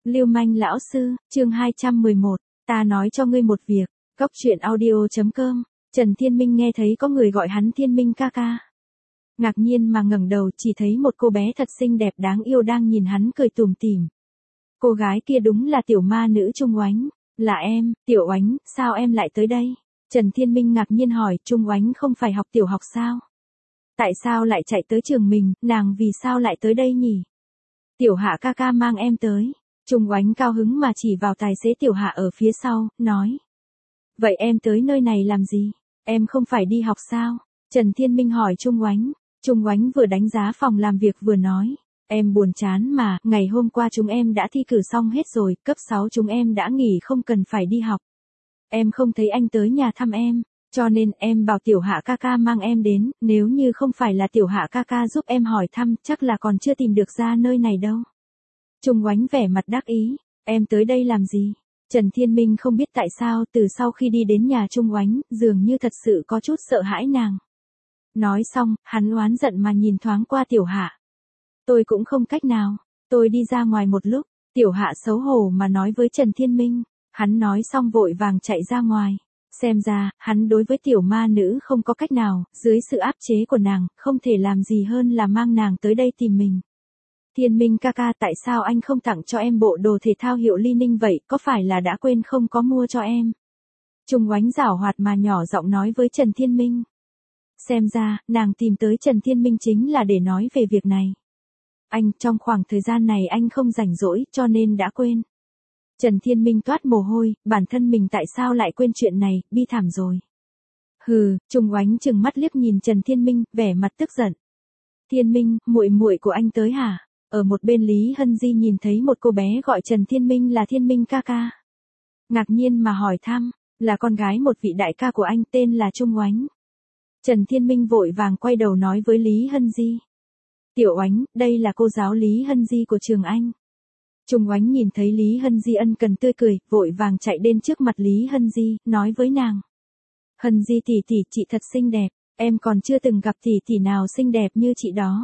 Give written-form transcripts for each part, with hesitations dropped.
Lưu manh lão sư, chương 211, ta nói cho ngươi một việc, Cóc truyện audio.com, Trần Thiên Minh nghe thấy có người gọi hắn Thiên Minh ca ca. Ngạc nhiên mà ngẩng đầu chỉ thấy một cô bé thật xinh đẹp đáng yêu đang nhìn hắn cười tủm tỉm. Cô gái kia đúng là tiểu ma nữ Trung Oánh, là em, Tiểu Oánh, sao em lại tới đây? Trần Thiên Minh ngạc nhiên hỏi, Trung Oánh không phải học tiểu học sao? Tại sao lại chạy tới trường mình, nàng vì sao lại tới đây nhỉ? Tiểu Hạ ca ca mang em tới. Trung Oánh cao hứng mà chỉ vào tài xế Tiểu Hạ ở phía sau, nói. Vậy em tới nơi này làm gì? Em không phải đi học sao? Trần Thiên Minh hỏi Trung Oánh. Trung Oánh vừa đánh giá phòng làm việc vừa nói. Em buồn chán mà, ngày hôm qua chúng em đã thi cử xong hết rồi, cấp 6 chúng em đã nghỉ không cần phải đi học. Em không thấy anh tới nhà thăm em, cho nên em bảo Tiểu Hạ ca ca mang em đến, nếu như không phải là Tiểu Hạ ca ca giúp em hỏi thăm, chắc là còn chưa tìm được ra nơi này đâu. Trung Oánh vẻ mặt đắc ý, em tới đây làm gì? Trần Thiên Minh không biết tại sao từ sau khi đi đến nhà Trung Oánh, dường như thật sự có chút sợ hãi nàng. Nói xong, hắn oán giận mà nhìn thoáng qua Tiểu Hạ. Tôi cũng không cách nào, tôi đi ra ngoài một lúc, Tiểu Hạ xấu hổ mà nói với Trần Thiên Minh. Hắn nói xong vội vàng chạy ra ngoài. Xem ra, hắn đối với tiểu ma nữ không có cách nào, dưới sự áp chế của nàng, không thể làm gì hơn là mang nàng tới đây tìm mình. Thiên Minh ca ca, tại sao anh không tặng cho em bộ đồ thể thao hiệu Li Ninh vậy, có phải là đã quên không có mua cho em? Trung Oánh giảo hoạt mà nhỏ giọng nói với Trần Thiên Minh. Xem ra, nàng tìm tới Trần Thiên Minh chính là để nói về việc này. Anh, trong khoảng thời gian này anh không rảnh rỗi, cho nên đã quên. Trần Thiên Minh toát mồ hôi, bản thân mình tại sao lại quên chuyện này, bi thảm rồi. Hừ, Trung Oánh trừng mắt liếc nhìn Trần Thiên Minh, vẻ mặt tức giận. Thiên Minh, muội muội của anh tới hả? Ở một bên Lý Hân Di nhìn thấy một cô bé gọi Trần Thiên Minh là Thiên Minh ca ca. Ngạc nhiên mà hỏi thăm, là con gái một vị đại ca của anh tên là Trung Oánh. Trần Thiên Minh vội vàng quay đầu nói với Lý Hân Di. Tiểu Oánh, đây là cô giáo Lý Hân Di của trường anh. Trung Oánh nhìn thấy Lý Hân Di ân cần tươi cười, vội vàng chạy đến trước mặt Lý Hân Di, nói với nàng. Hân Di tỷ tỷ, chị thật xinh đẹp, em còn chưa từng gặp tỷ tỷ nào xinh đẹp như chị đó.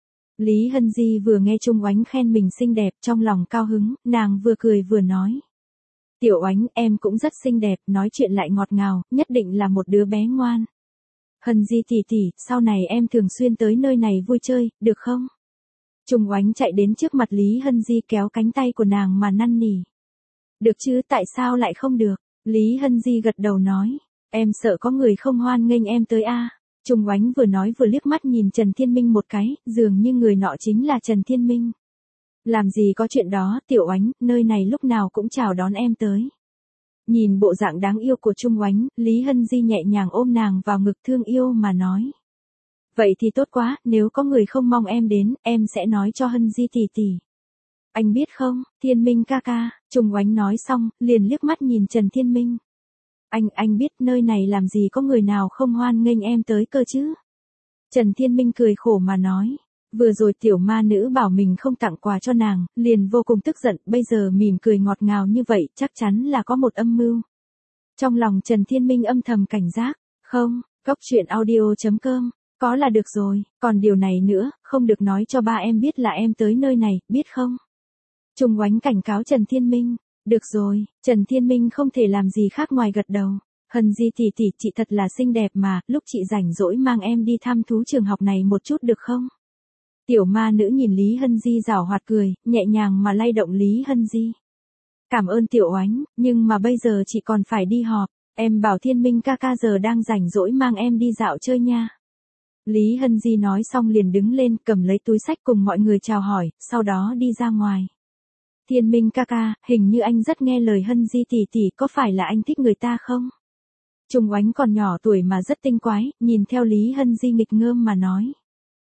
Lý Hân Di vừa nghe Trung Oánh khen mình xinh đẹp, trong lòng cao hứng, nàng vừa cười vừa nói. Tiểu Oánh, em cũng rất xinh đẹp, nói chuyện lại ngọt ngào, nhất định là một đứa bé ngoan. Hân Di tỷ tỷ, sau này em thường xuyên tới nơi này vui chơi, được không? Trung Oánh chạy đến trước mặt Lý Hân Di kéo cánh tay của nàng mà năn nỉ. Được chứ, tại sao lại không được? Lý Hân Di gật đầu nói. Em sợ có người không hoan nghênh em tới a. Trung Oánh vừa nói vừa liếc mắt nhìn Trần Thiên Minh một cái, dường như người nọ chính là Trần Thiên Minh. Làm gì có chuyện đó, Tiểu Oánh, nơi này lúc nào cũng chào đón em tới. Nhìn bộ dạng đáng yêu của Trung Oánh, Lý Hân Di nhẹ nhàng ôm nàng vào ngực thương yêu mà nói. Vậy thì tốt quá, nếu có người không mong em đến, em sẽ nói cho Hân Di tỷ tỷ. Anh biết không, Thiên Minh ca ca, Trung Oánh nói xong, liền liếc mắt nhìn Trần Thiên Minh. Anh biết nơi này làm gì có người nào không hoan nghênh em tới cơ chứ? Trần Thiên Minh cười khổ mà nói. Vừa rồi tiểu ma nữ bảo mình không tặng quà cho nàng, liền vô cùng tức giận, bây giờ mỉm cười ngọt ngào như vậy, chắc chắn là có một âm mưu. Trong lòng Trần Thiên Minh âm thầm cảnh giác, không, Cóc truyện audio.com. Có là được rồi, còn điều này nữa, không được nói cho ba em biết là em tới nơi này, biết không? Trung Oánh cảnh cáo Trần Thiên Minh. Được rồi, Trần Thiên Minh không thể làm gì khác ngoài gật đầu. Hân Di tỷ tỷ, chị thật là xinh đẹp mà, lúc chị rảnh rỗi mang em đi thăm thú trường học này một chút được không? Tiểu ma nữ nhìn Lý Hân Di giảo hoạt cười, nhẹ nhàng mà lay động Lý Hân Di. Cảm ơn Tiểu Oánh, nhưng mà bây giờ chị còn phải đi họp, em bảo Thiên Minh ca ca giờ đang rảnh rỗi mang em đi dạo chơi nha. Lý Hân Di nói xong liền đứng lên cầm lấy túi xách cùng mọi người chào hỏi, sau đó đi ra ngoài. Thiên Minh ca ca, hình như anh rất nghe lời Hân Di tỷ tỷ, có phải là anh thích người ta không? Trung Oánh còn nhỏ tuổi mà rất tinh quái, nhìn theo Lý Hân Di nghịch ngợm mà nói.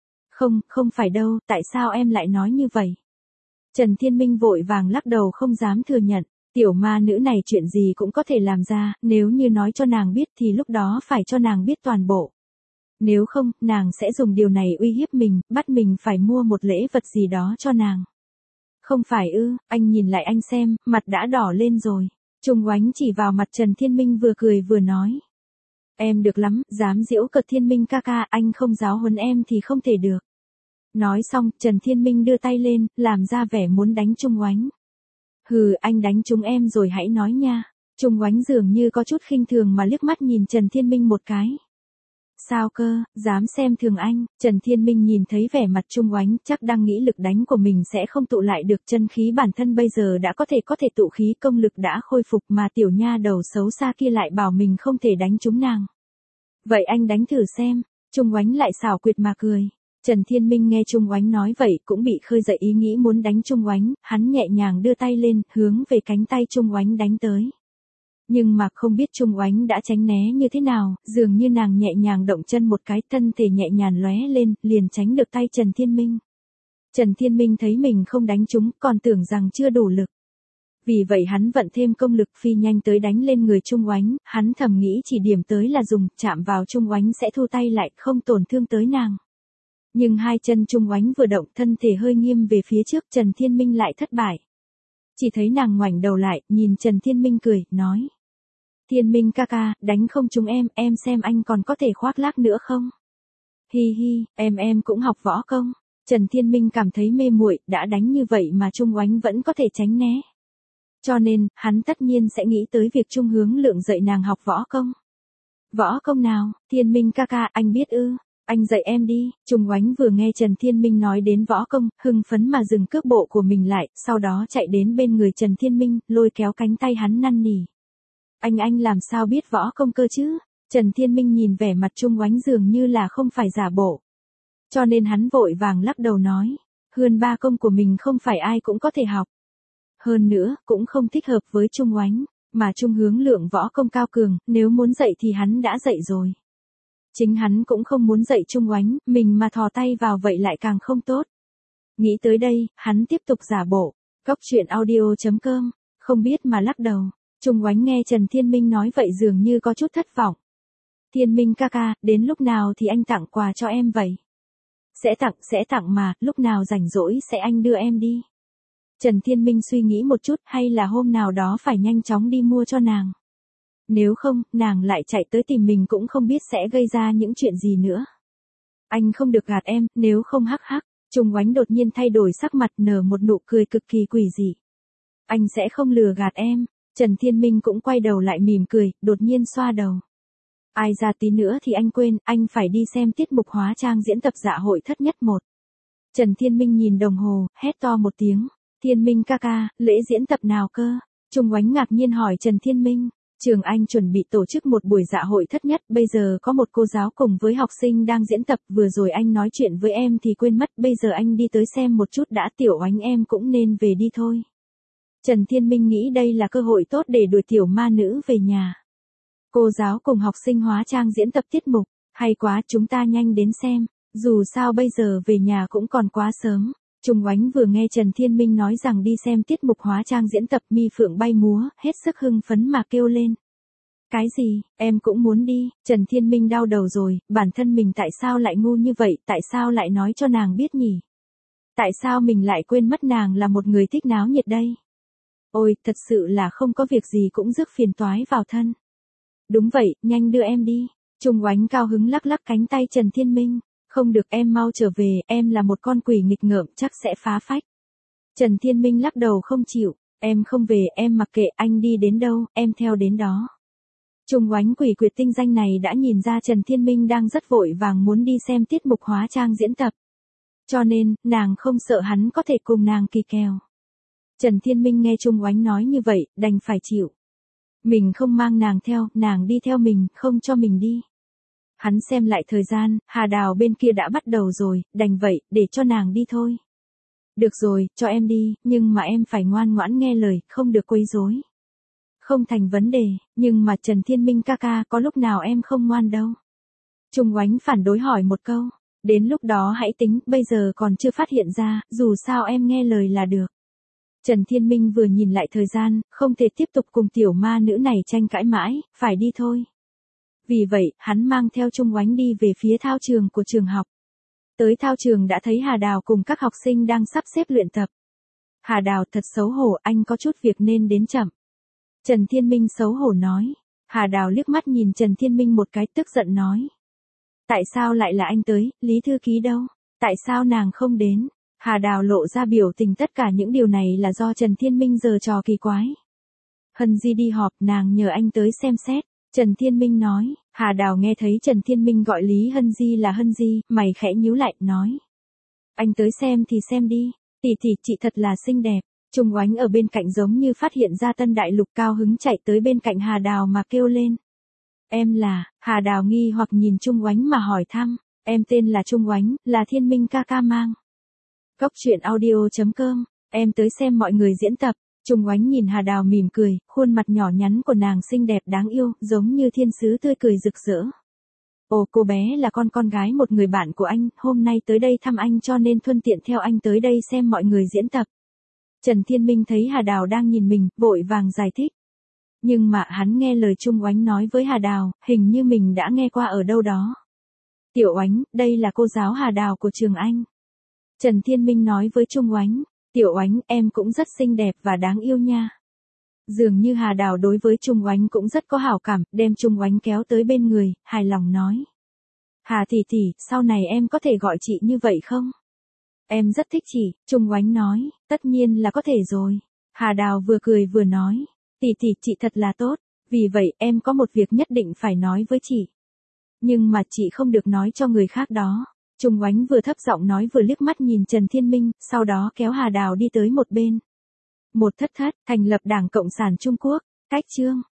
Không phải đâu, tại sao em lại nói như vậy? Trần Thiên Minh vội vàng lắc đầu không dám thừa nhận, tiểu ma nữ này chuyện gì cũng có thể làm ra, nếu như nói cho nàng biết thì lúc đó phải cho nàng biết toàn bộ. Nếu không, nàng sẽ dùng điều này uy hiếp mình, bắt mình phải mua một lễ vật gì đó cho nàng. Không phải ư, anh nhìn lại anh xem, mặt đã đỏ lên rồi. Trung Oánh chỉ vào mặt Trần Thiên Minh vừa cười vừa nói. Em được lắm, dám giễu cợt Thiên Minh ca ca, anh không giáo huấn em thì không thể được. Nói xong, Trần Thiên Minh đưa tay lên, làm ra vẻ muốn đánh Trung Oánh. Hừ, anh đánh chúng em rồi hãy nói nha. Trung Oánh dường như có chút khinh thường mà liếc mắt nhìn Trần Thiên Minh một cái. Sao cơ, dám xem thường anh? Trần Thiên Minh nhìn thấy vẻ mặt Trung Oánh chắc đang nghĩ lực đánh của mình sẽ không tụ lại được, chân khí bản thân bây giờ đã có thể tụ khí, công lực đã khôi phục mà tiểu nha đầu xấu xa kia lại bảo mình không thể đánh trúng nàng. Vậy anh đánh thử xem. Trung Oánh lại xảo quyệt mà cười. Trần Thiên Minh nghe Trung Oánh nói vậy cũng bị khơi dậy ý nghĩ muốn đánh Trung Oánh, hắn nhẹ nhàng đưa tay lên, hướng về cánh tay Trung Oánh đánh tới. Nhưng mà không biết Trung Oánh đã tránh né như thế nào, dường như nàng nhẹ nhàng động chân một cái, thân thể nhẹ nhàng lóe lên, liền tránh được tay Trần Thiên Minh. Trần Thiên Minh thấy mình không đánh trúng, còn tưởng rằng chưa đủ lực. Vì vậy hắn vận thêm công lực phi nhanh tới đánh lên người Trung Oánh, hắn thầm nghĩ chỉ điểm tới là dùng, chạm vào Trung Oánh sẽ thu tay lại, không tổn thương tới nàng. Nhưng hai chân Trung Oánh vừa động, thân thể hơi nghiêng về phía trước, Trần Thiên Minh lại thất bại. Chỉ thấy nàng ngoảnh đầu lại, nhìn Trần Thiên Minh cười, nói. Thiên Minh ca ca, đánh không trúng em xem anh còn có thể khoác lác nữa không? Hi hi, em cũng học võ công. Trần Thiên Minh cảm thấy mê muội, đã đánh như vậy mà Trung Oánh vẫn có thể tránh né. Cho nên, hắn tất nhiên sẽ nghĩ tới việc Trung Hướng Lượng dạy nàng học võ công. Võ công nào? Thiên Minh ca ca, anh biết ư? Anh dạy em đi. Trung Oánh vừa nghe Trần Thiên Minh nói đến võ công, hưng phấn mà dừng cước bộ của mình lại, sau đó chạy đến bên người Trần Thiên Minh, lôi kéo cánh tay hắn năn nỉ. Anh làm sao biết võ công cơ chứ? Trần Thiên Minh nhìn vẻ mặt Trung Oánh dường như là không phải giả bộ. Cho nên hắn vội vàng lắc đầu nói, hơn ba công của mình không phải ai cũng có thể học. Hơn nữa, cũng không thích hợp với Trung Oánh, mà Trung Hướng Lượng võ công cao cường, nếu muốn dạy thì hắn đã dạy rồi. Chính hắn cũng không muốn dạy Trung Oánh, mình mà thò tay vào vậy lại càng không tốt. Nghĩ tới đây, hắn tiếp tục giả bộ. Cóc truyện audio.com, không biết mà lắc đầu. Trung Oánh nghe Trần Thiên Minh nói vậy dường như có chút thất vọng. Thiên Minh ca ca, đến lúc nào thì anh tặng quà cho em vậy? Sẽ tặng mà, lúc nào rảnh rỗi sẽ anh đưa em đi. Trần Thiên Minh suy nghĩ một chút, hay là hôm nào đó phải nhanh chóng đi mua cho nàng. Nếu không, nàng lại chạy tới tìm mình cũng không biết sẽ gây ra những chuyện gì nữa. Anh không được gạt em, nếu không hắc hắc. Trung Oánh đột nhiên thay đổi sắc mặt, nở một nụ cười cực kỳ quỷ dị. Anh sẽ không lừa gạt em. Trần Thiên Minh cũng quay đầu lại mỉm cười, đột nhiên xoa đầu. Ai ra tí nữa thì anh quên, anh phải đi xem tiết mục hóa trang diễn tập Dạ Hội Thất Nhất 1. Trần Thiên Minh nhìn đồng hồ, hét to một tiếng. Thiên Minh ca ca, lễ diễn tập nào cơ? Trung Oánh ngạc nhiên hỏi Trần Thiên Minh. Trường anh chuẩn bị tổ chức một buổi dạ hội thất nhất, bây giờ có một cô giáo cùng với học sinh đang diễn tập, vừa rồi anh nói chuyện với em thì quên mất, bây giờ anh đi tới xem một chút đã, Tiểu Oánh em cũng nên về đi thôi. Trần Thiên Minh nghĩ đây là cơ hội tốt để đuổi tiểu ma nữ về nhà. Cô giáo cùng học sinh hóa trang diễn tập tiết mục, hay quá, chúng ta nhanh đến xem, dù sao bây giờ về nhà cũng còn quá sớm. Trung Oánh vừa nghe Trần Thiên Minh nói rằng đi xem tiết mục hóa trang diễn tập, mi phượng bay múa, hết sức hưng phấn mà kêu lên. Cái gì, em cũng muốn đi. Trần Thiên Minh đau đầu rồi, bản thân mình tại sao lại ngu như vậy, tại sao lại nói cho nàng biết nhỉ? Tại sao mình lại quên mất nàng là một người thích náo nhiệt đây? Ôi, thật sự là không có việc gì cũng rước phiền toái vào thân. Đúng vậy, nhanh đưa em đi. Trung Oánh cao hứng lắc lắc cánh tay Trần Thiên Minh. Không được, em mau trở về, em là một con quỷ nghịch ngợm chắc sẽ phá phách. Trần Thiên Minh lắc đầu không chịu, em không về, em mặc kệ anh đi đến đâu, em theo đến đó. Trung Oánh quỷ quyệt tinh danh này đã nhìn ra Trần Thiên Minh đang rất vội vàng muốn đi xem tiết mục hóa trang diễn tập. Cho nên, nàng không sợ hắn có thể cùng nàng kỳ kèo. Trần Thiên Minh nghe Trung Oánh nói như vậy, đành phải chịu. Mình không mang nàng theo, nàng đi theo mình, không cho mình đi. Hắn xem lại thời gian, Hà Đào bên kia đã bắt đầu rồi, đành vậy, để cho nàng đi thôi. Được rồi, cho em đi, nhưng mà em phải ngoan ngoãn nghe lời, không được quấy rối. Không thành vấn đề, nhưng mà Trần Thiên Minh ca ca, có lúc nào em không ngoan đâu. Trung Oánh phản đối hỏi một câu, đến lúc đó hãy tính, bây giờ còn chưa phát hiện ra, dù sao em nghe lời là được. Trần Thiên Minh vừa nhìn lại thời gian, không thể tiếp tục cùng tiểu ma nữ này tranh cãi mãi, phải đi thôi. Vì vậy, hắn mang theo Trung Oánh đi về phía thao trường của trường học. Tới thao trường đã thấy Hà Đào cùng các học sinh đang sắp xếp luyện tập. Hà Đào, thật xấu hổ, anh có chút việc nên đến chậm. Trần Thiên Minh xấu hổ nói. Hà Đào liếc mắt nhìn Trần Thiên Minh một cái, tức giận nói. Tại sao lại là anh tới, Lý thư ký đâu? Tại sao nàng không đến? Hà Đào lộ ra biểu tình tất cả những điều này là do Trần Thiên Minh giở trò kỳ quái. Hân Di đi họp, nàng nhờ anh tới xem xét. Trần Thiên Minh nói, Hà Đào nghe thấy Trần Thiên Minh gọi Lý Hân Di là Hân Di, mày khẽ nhíu lại, nói. Anh tới xem thì xem đi, tỷ chị thật là xinh đẹp. Trung Oánh ở bên cạnh giống như phát hiện ra tân đại lục, cao hứng chạy tới bên cạnh Hà Đào mà kêu lên. Em là, Hà Đào nghi hoặc nhìn Trung Oánh mà hỏi thăm, em tên là Trung Oánh, là Thiên Minh ca ca mang. Cốc truyện audio.com, em tới xem mọi người diễn tập. Trung Oánh nhìn Hà Đào mỉm cười, khuôn mặt nhỏ nhắn của nàng xinh đẹp đáng yêu, giống như thiên sứ tươi cười rực rỡ. Ồ, cô bé là con gái một người bạn của anh, hôm nay tới đây thăm anh cho nên thuận tiện theo anh tới đây xem mọi người diễn tập. Trần Thiên Minh thấy Hà Đào đang nhìn mình, vội vàng giải thích. Nhưng mà hắn nghe lời Trung Oánh nói với Hà Đào, hình như mình đã nghe qua ở đâu đó. Tiểu Oánh, đây là cô giáo Hà Đào của trường anh. Trần Thiên Minh nói với Trung Oánh, Tiểu Oánh, em cũng rất xinh đẹp và đáng yêu nha. Dường như Hà Đào đối với Trung Oánh cũng rất có hảo cảm, đem Trung Oánh kéo tới bên người, hài lòng nói. Hà tỷ, sau này em có thể gọi chị như vậy không? Em rất thích chị, Trung Oánh nói, tất nhiên là có thể rồi. Hà Đào vừa cười vừa nói, tỷ chị thật là tốt, vì vậy em có một việc nhất định phải nói với chị. Nhưng mà chị không được nói cho người khác đó. Trung Oánh vừa thấp giọng nói vừa liếc mắt nhìn Trần Thiên Minh, sau đó kéo Hà Đào đi tới một bên. Một thất, thành lập Đảng Cộng sản Trung Quốc, cách chương.